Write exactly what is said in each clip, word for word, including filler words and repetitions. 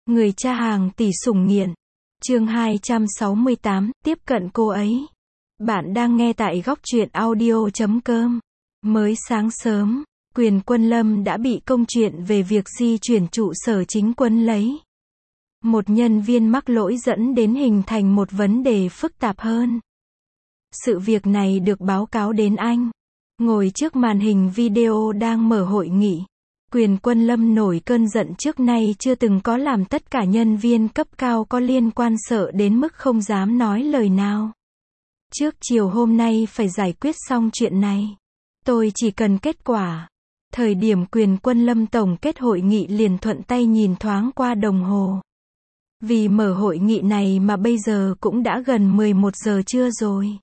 Người cha hàng tỷ sủng nghiện. Chương hai trăm sáu mươi tám, tiếp cận cô ấy. Bạn đang nghe tại góc truyện audio chấm com. Mới sáng sớm, Quyền Quân Lâm đã bị công chuyện về việc di chuyển trụ sở chính quân lấy. Một nhân viên mắc lỗi dẫn đến hình thành một vấn đề phức tạp hơn. Sự việc này được báo cáo đến anh. Ngồi trước màn hình video đang mở hội nghị, Quyền Quân Lâm nổi cơn giận trước nay chưa từng có, làm tất cả nhân viên cấp cao có liên quan sợ đến mức không dám nói lời nào. Trước chiều hôm nay phải giải quyết xong chuyện này. Tôi chỉ cần kết quả. Thời điểm Quyền Quân Lâm tổng kết hội nghị liền thuận tay nhìn thoáng qua đồng hồ. Vì mở hội nghị này mà bây giờ cũng đã gần mười một giờ trưa rồi.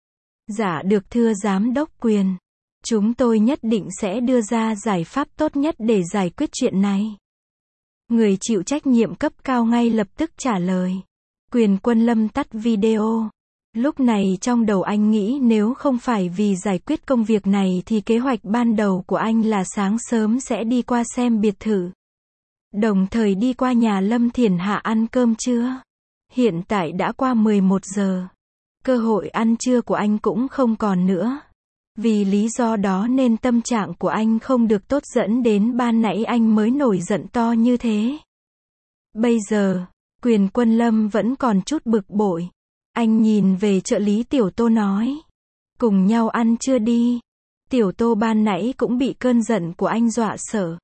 Dạ được thưa Giám đốc Quyền. Chúng tôi nhất định sẽ đưa ra giải pháp tốt nhất để giải quyết chuyện này. Người chịu trách nhiệm cấp cao ngay lập tức trả lời. Quyền Quân Lâm tắt video. Lúc này trong đầu anh nghĩ nếu không phải vì giải quyết công việc này thì kế hoạch ban đầu của anh là sáng sớm sẽ đi qua xem biệt thự. Đồng thời đi qua nhà Lâm Thiển Hạ ăn cơm trưa. Hiện tại đã qua mười một giờ. Cơ hội ăn trưa của anh cũng không còn nữa. Vì lý do đó nên tâm trạng của anh không được tốt, dẫn đến ban nãy anh mới nổi giận to như thế. Bây giờ, Quyền Quân Lâm vẫn còn chút bực bội. Anh nhìn về trợ lý Tiểu Tô nói. Cùng nhau ăn trưa đi. Tiểu Tô ban nãy cũng bị cơn giận của anh dọa sợ.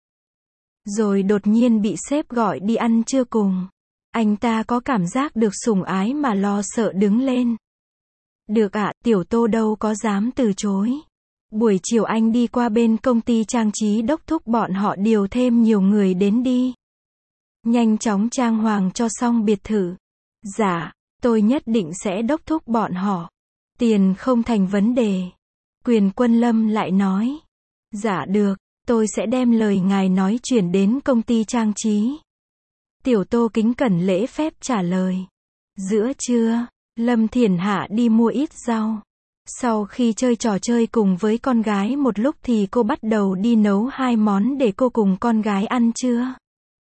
Rồi đột nhiên bị sếp gọi đi ăn trưa cùng. Anh ta có cảm giác được sủng ái mà lo sợ đứng lên. Được ạ, Tiểu Tô đâu có dám từ chối. Buổi chiều anh đi qua bên công ty trang trí đốc thúc bọn họ điều thêm nhiều người đến đi. Nhanh chóng trang hoàng cho xong biệt thự. Dạ, tôi nhất định sẽ đốc thúc bọn họ. Tiền không thành vấn đề. Quyền Quân Lâm lại nói. Dạ được, tôi sẽ đem lời ngài nói chuyển đến công ty trang trí. Tiểu Tô kính cẩn lễ phép trả lời. Giữa trưa, Lâm Thiển Hạ đi mua ít rau. Sau khi chơi trò chơi cùng với con gái một lúc thì cô bắt đầu đi nấu hai món để cô cùng con gái ăn trưa.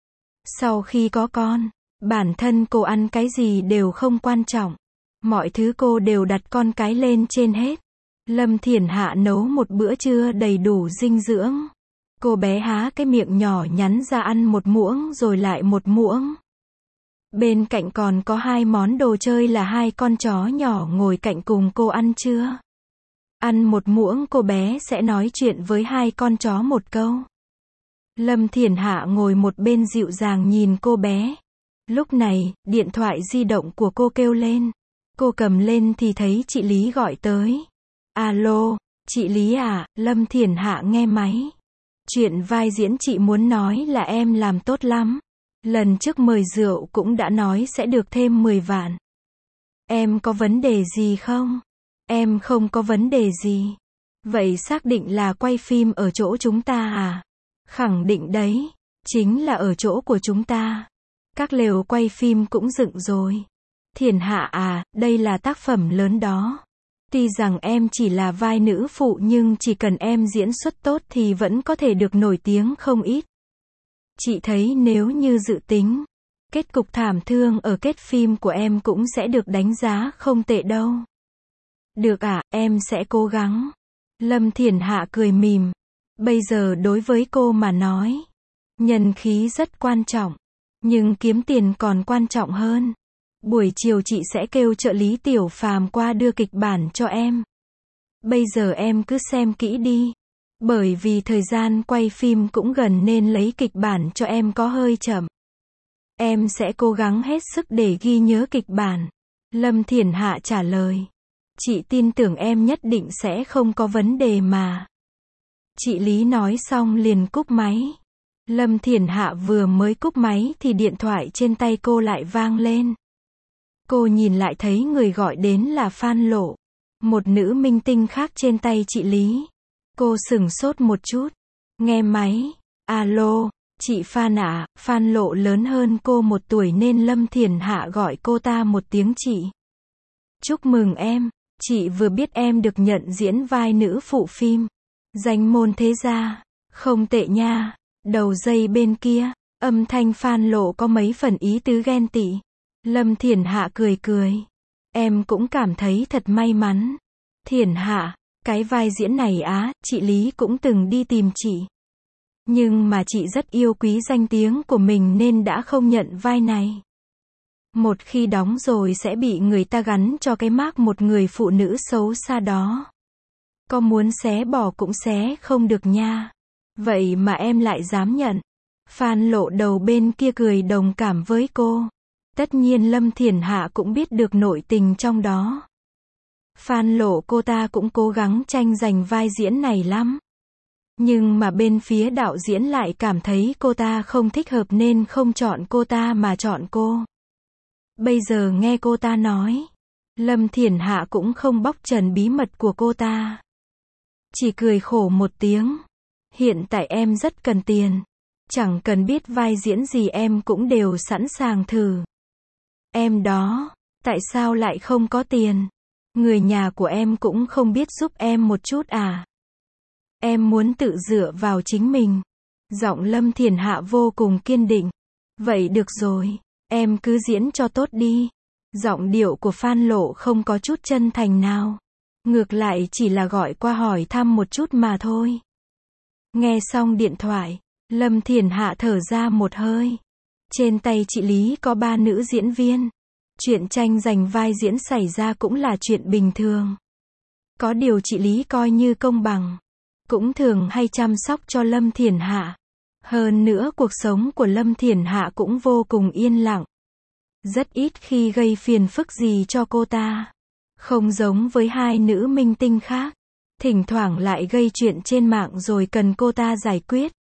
Sau khi có con, bản thân cô ăn cái gì đều không quan trọng. Mọi thứ cô đều đặt con cái lên trên hết. Lâm Thiển Hạ nấu một bữa trưa đầy đủ dinh dưỡng. Cô bé há cái miệng nhỏ nhắn ra ăn một muỗng rồi lại một muỗng. Bên cạnh còn có hai món đồ chơi là hai con chó nhỏ ngồi cạnh cùng cô ăn trưa. Ăn một muỗng cô bé sẽ nói chuyện với hai con chó một câu. Lâm Thiển Hạ ngồi một bên dịu dàng nhìn cô bé. Lúc này, điện thoại di động của cô kêu lên. Cô cầm lên thì thấy chị Lý gọi tới. Alo, chị Lý à, Lâm Thiển Hạ nghe máy. Chuyện vai diễn chị muốn nói là em làm tốt lắm. Lần trước mời rượu cũng đã nói sẽ được thêm mười vạn. Em có vấn đề gì không? Em không có vấn đề gì. Vậy xác định là quay phim ở chỗ chúng ta à? Khẳng định đấy. Chính là ở chỗ của chúng ta. Các lều quay phim cũng dựng rồi. Thiển Hạ à, đây là tác phẩm lớn đó. Tuy rằng em chỉ là vai nữ phụ nhưng chỉ cần em diễn xuất tốt thì vẫn có thể được nổi tiếng không ít. Chị thấy nếu như dự tính, kết cục thảm thương ở kết phim của em cũng sẽ được đánh giá không tệ đâu. Được ạ, em sẽ cố gắng. Lâm Thiển Hạ cười mỉm. Bây giờ đối với cô mà nói, nhân khí rất quan trọng, nhưng kiếm tiền còn quan trọng hơn. Buổi chiều chị sẽ kêu trợ lý Tiểu Phàm qua đưa kịch bản cho em. Bây giờ em cứ xem kỹ đi. Bởi vì thời gian quay phim cũng gần nên lấy kịch bản cho em có hơi chậm. Em sẽ cố gắng hết sức để ghi nhớ kịch bản. Lâm Thiển Hạ trả lời. Chị tin tưởng em nhất định sẽ không có vấn đề mà. Chị Lý nói xong liền cúp máy. Lâm Thiển Hạ vừa mới cúp máy thì điện thoại trên tay cô lại vang lên. Cô nhìn lại thấy người gọi đến là Phan Lộ. Một nữ minh tinh khác trên tay chị Lý. Cô sửng sốt một chút. Nghe máy. Alo, chị Phan ạ, à, Phan Lộ lớn hơn cô một tuổi nên Lâm Thiển Hạ gọi cô ta một tiếng chị. Chúc mừng em, chị vừa biết em được nhận diễn vai nữ phụ phim Danh Môn Thế Gia. Không tệ nha. Đầu dây bên kia, Âm thanh Phan Lộ có mấy phần ý tứ ghen tị. Lâm Thiển Hạ cười cười. Em cũng cảm thấy thật may mắn. Thiển Hạ, cái vai diễn này á, chị Lý cũng từng đi tìm chị. Nhưng mà chị rất yêu quý danh tiếng của mình nên đã không nhận vai này. Một khi đóng rồi sẽ bị người ta gắn cho cái mác một người phụ nữ xấu xa đó. Có muốn xé bỏ cũng xé không được nha. Vậy mà em lại dám nhận. Phan Lộ đầu bên kia cười đồng cảm với cô. Tất nhiên Lâm Thiển Hạ cũng biết được nội tình trong đó. Phan Lộ cô ta cũng cố gắng tranh giành vai diễn này lắm. Nhưng mà bên phía đạo diễn lại cảm thấy cô ta không thích hợp nên không chọn cô ta mà chọn cô. Bây giờ nghe cô ta nói, Lâm Thiển Hạ cũng không bóc trần bí mật của cô ta. Chỉ cười khổ một tiếng. Hiện tại em rất cần tiền. Chẳng cần biết vai diễn gì em cũng đều sẵn sàng thử. Em đó, tại sao lại không có tiền? Người nhà của em cũng không biết giúp em một chút à? Em muốn tự dựa vào chính mình. Giọng Lâm Thiển Hạ vô cùng kiên định. Vậy được rồi, em cứ diễn cho tốt đi. Giọng điệu của Phan Lộ không có chút chân thành nào. Ngược lại chỉ là gọi qua hỏi thăm một chút mà thôi. Nghe xong điện thoại, Lâm Thiển Hạ thở ra một hơi. Trên tay chị Lý có ba nữ diễn viên. Chuyện tranh giành vai diễn xảy ra cũng là chuyện bình thường. Có điều chị Lý coi như công bằng. Cũng thường hay chăm sóc cho Lâm Thiển Hạ. Hơn nữa cuộc sống của Lâm Thiển Hạ cũng vô cùng yên lặng. Rất ít khi gây phiền phức gì cho cô ta. Không giống với hai nữ minh tinh khác. Thỉnh thoảng lại gây chuyện trên mạng rồi cần cô ta giải quyết.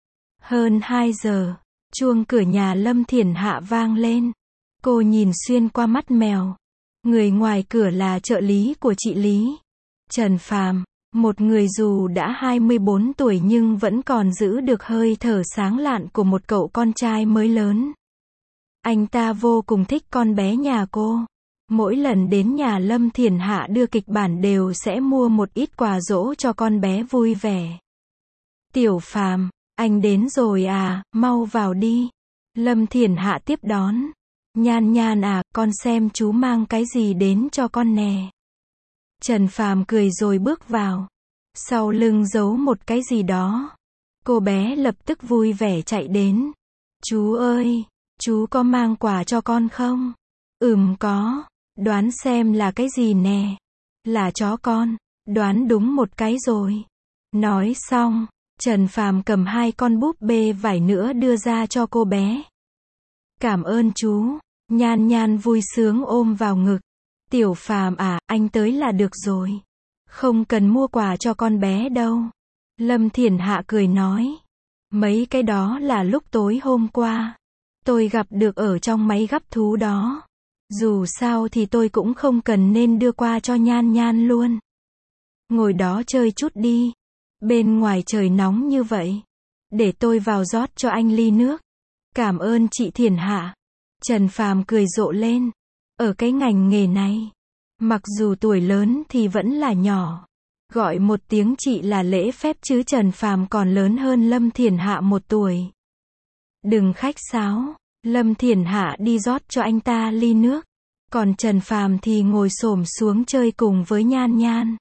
Hơn hai giờ, chuông cửa nhà Lâm Thiển Hạ vang lên. Cô nhìn xuyên qua mắt mèo. Người ngoài cửa là trợ lý của chị Lý. Trần Phàm, một người dù đã hai mươi bốn tuổi nhưng vẫn còn giữ được hơi thở sáng lạn của một cậu con trai mới lớn. Anh ta vô cùng thích con bé nhà cô. Mỗi lần đến nhà Lâm Thiển Hạ đưa kịch bản đều sẽ mua một ít quà dỗ cho con bé vui vẻ. Tiểu Phàm, anh đến rồi à, mau vào đi. Lâm Thiển Hạ tiếp đón. Nhan Nhan à, con xem chú mang cái gì đến cho con nè. Trần Phàm cười rồi bước vào. Sau lưng giấu một cái gì đó. Cô bé lập tức vui vẻ chạy đến. Chú ơi, chú có mang quà cho con không? Ừm có. Đoán xem là cái gì nè. Là chó con. Đoán đúng một cái rồi. Nói xong, Trần Phàm cầm hai con búp bê vải nữa đưa ra cho cô bé. Cảm ơn chú. Nhan Nhan vui sướng ôm vào ngực. Tiểu Phàm à, anh tới là được rồi. Không cần mua quà cho con bé đâu. Lâm Thiển Hạ cười nói. Mấy cái đó là lúc tối hôm qua. Tôi gặp được ở trong máy gắp thú đó. Dù sao thì tôi cũng không cần nên đưa qua cho Nhan Nhan luôn. Ngồi đó chơi chút đi. Bên ngoài trời nóng như vậy. Để tôi vào rót cho anh ly nước. Cảm ơn chị Thiển Hạ. Trần Phàm cười rộ lên. Ở cái ngành nghề này, mặc dù tuổi lớn thì vẫn là nhỏ. Gọi một tiếng chị là lễ phép chứ Trần Phàm còn lớn hơn Lâm Thiển Hạ một tuổi. Đừng khách sáo. Lâm Thiển Hạ đi rót cho anh ta ly nước. Còn Trần Phàm thì ngồi xổm xuống chơi cùng với Nhan Nhan.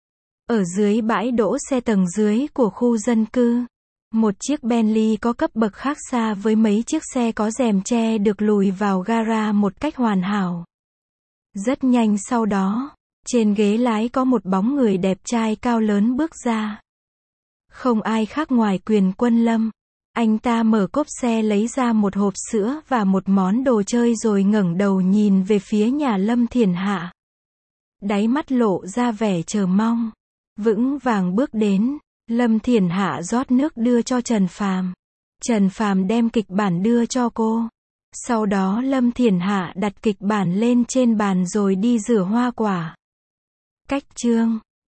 Ở dưới bãi đỗ xe tầng dưới của khu dân cư. Một chiếc Bentley có cấp bậc khác xa với mấy chiếc xe có rèm che được lùi vào gara một cách hoàn hảo. Rất nhanh sau đó, trên ghế lái có một bóng người đẹp trai cao lớn bước ra. Không ai khác ngoài Quyền Quân Lâm. Anh ta mở cốp xe lấy ra một hộp sữa và một món đồ chơi rồi ngẩng đầu nhìn về phía nhà Lâm Thiển Hạ. Đáy mắt lộ ra vẻ chờ mong. Vững vàng bước đến. Lâm Thiển Hạ rót nước đưa cho Trần Phàm. Trần Phàm đem kịch bản đưa cho cô. Sau đó Lâm Thiển Hạ đặt kịch bản lên trên bàn rồi đi rửa hoa quả. Cách chương